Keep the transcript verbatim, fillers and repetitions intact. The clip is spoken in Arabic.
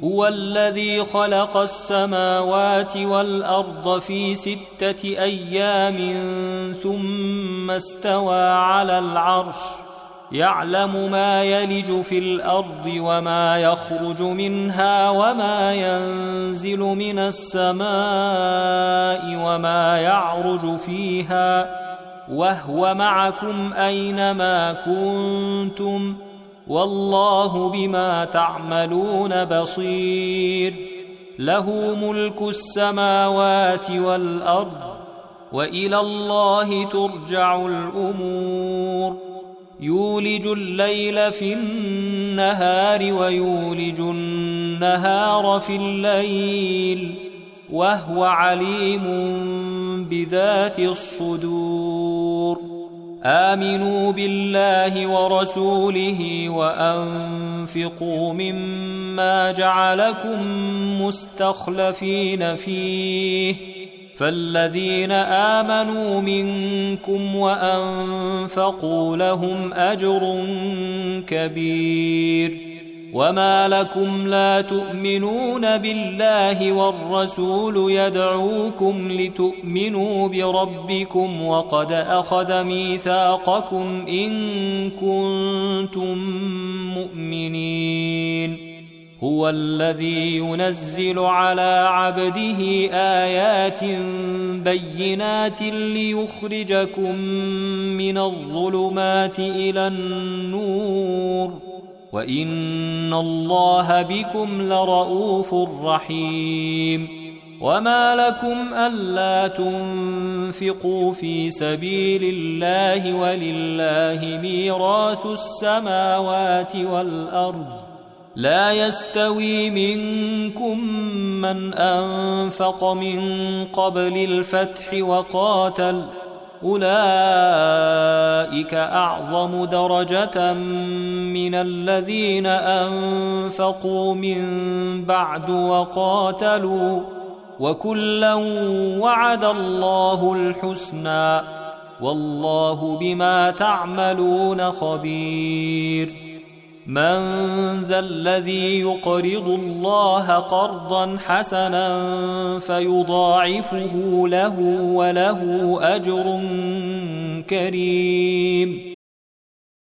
هو الذي خلق السماوات والأرض في ستة أيام ثم استوى على العرش يعلم ما يلج في الأرض وما يخرج منها وما ينزل من السماء وما يعرج فيها وهو معكم أينما كنتم والله بما تعملون بصير له ملك السماوات والأرض وإلى الله ترجع الأمور يولج الليل في النهار ويولج النهار في الليل وهو عليم بذات الصدور آمنوا بالله ورسوله وأنفقوا مما جعلكم مستخلفين فيه فالذين آمنوا منكم وأنفقوا لهم أجر كبير وما لكم لا تؤمنون بالله والرسول يدعوكم لتؤمنوا بربكم وقد أخذ ميثاقكم إن كنتم مؤمنين هو الذي ينزل على عبده آيات بينات ليخرجكم من الظلمات إلى النور وإن الله بكم لرؤوف رحيم وما لكم ألا تنفقوا في سبيل الله ولله ميراث السماوات والأرض لا يستوي منكم من أنفق من قبل الفتح وقاتل أولئك أعظم درجة من الذين أنفقوا من بعد وقاتلوا وكلا وعد الله الحسنى والله بما تعملون خبير من ذا الذي يقرض الله قرضا حسنا فيضاعفه له وله أجر كريم